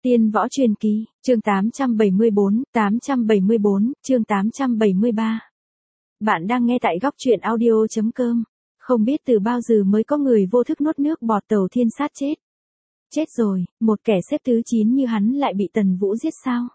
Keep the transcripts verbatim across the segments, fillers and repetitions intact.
Tiên võ truyền kỳ, chương tám trăm bảy mươi bốn, tám trăm bảy mươi bốn, chương tám trăm bảy mươi ba. Bạn đang nghe tại góc truyện audio chấm com. Không biết từ bao giờ mới có người vô thức nuốt nước bọt Tầu Thiên Sát chết. Chết rồi, một kẻ xếp thứ chín như hắn lại bị Tần Vũ giết sao?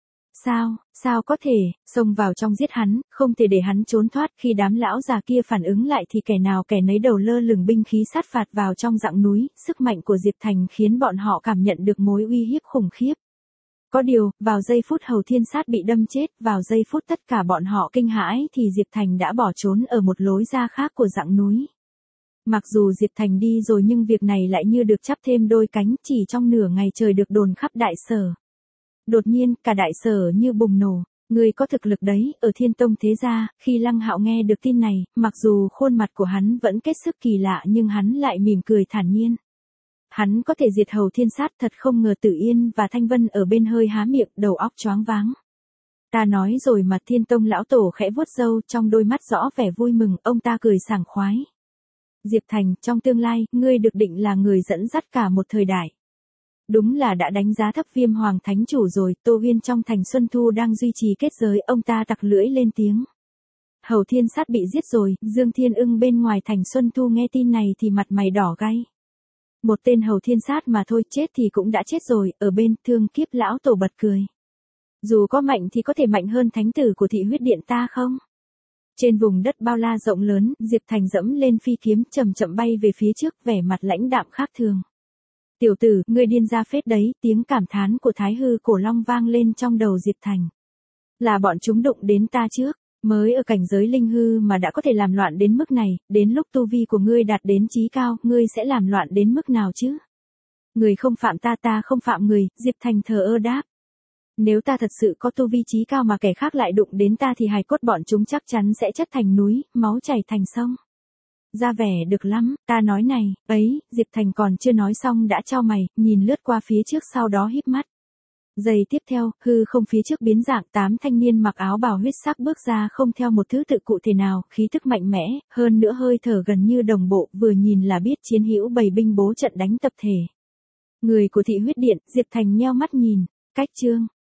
Sao, sao có thể, xông vào trong giết hắn, không thể để hắn trốn thoát. Khi đám lão già kia phản ứng lại thì kẻ nào kẻ nấy đầu lơ lửng binh khí sát phạt vào trong dặng núi. Sức mạnh của Diệp Thành khiến bọn họ cảm nhận được mối uy hiếp khủng khiếp. Có điều, vào giây phút Hầu Thiên Sát bị đâm chết, vào giây phút tất cả bọn họ kinh hãi thì Diệp Thành đã bỏ trốn ở một lối ra khác của dặng núi. Mặc dù Diệp Thành đi rồi nhưng việc này lại như được chắp thêm đôi cánh, chỉ trong nửa ngày trời được đồn khắp đại sở. Đột nhiên, cả đại sở như bùng nổ, người có thực lực đấy, ở Thiên Tông thế gia. Khi Lăng Hạo nghe được tin này, mặc dù khuôn mặt của hắn vẫn kết sức kỳ lạ nhưng hắn lại mỉm cười thản nhiên. Hắn có thể diệt Hầu Thiên Sát, thật không ngờ Tử Yên và Thanh Vân ở bên hơi há miệng, đầu óc choáng váng. Ta nói rồi mà. Thiên Tông lão tổ khẽ vuốt râu, trong đôi mắt rõ vẻ vui mừng, ông ta cười sảng khoái. Diệp Thành, trong tương lai, ngươi được định là người dẫn dắt cả một thời đại. Đúng là đã đánh giá thấp Viêm Hoàng Thánh Chủ rồi. Tô Huyên trong thành Xuân Thu đang duy trì kết giới, ông ta tặc lưỡi lên tiếng. Hầu Thiên Sát bị giết rồi. Dương Thiên Ưng bên ngoài thành Xuân Thu nghe tin này thì mặt mày đỏ gay. Một tên Hầu Thiên Sát mà thôi, chết thì cũng đã chết rồi. Ở bên Thương Kiếp lão tổ bật cười. Dù có mạnh thì có thể mạnh hơn thánh tử của Thị Huyết Điện ta không? Trên vùng đất bao la rộng lớn, Diệp Thành dẫm lên phi kiếm, chậm chậm bay về phía trước, vẻ mặt lãnh đạm khác thường. Tiểu tử, ngươi điên ra phết đấy. Tiếng cảm thán của Thái Hư Cổ Long vang lên trong đầu Diệp Thành. Là bọn chúng đụng đến ta trước, mới ở cảnh giới linh hư mà đã có thể làm loạn đến mức này. Đến lúc tu vi của ngươi đạt đến chí cao, ngươi sẽ làm loạn đến mức nào chứ? Người không phạm ta, ta không phạm người. Diệp Thành thờ ơ đáp. Nếu ta thật sự có tu vi chí cao mà kẻ khác lại đụng đến ta thì hài cốt bọn chúng chắc chắn sẽ chất thành núi, máu chảy thành sông. Ra vẻ được lắm, ta nói này, ấy. Diệp Thành còn chưa nói xong đã chau mày, nhìn lướt qua phía trước, sau đó híp mắt. Giây tiếp theo, hư không phía trước biến dạng, tám thanh niên mặc áo bào huyết sắc bước ra, không theo một thứ tự cụ thể nào, khí tức mạnh mẽ, hơn nữa hơi thở gần như đồng bộ, vừa nhìn là biết chiến hữu bày binh bố trận đánh tập thể. Người của Thị Huyết Điện. Diệp Thành nheo mắt nhìn. Cách chương,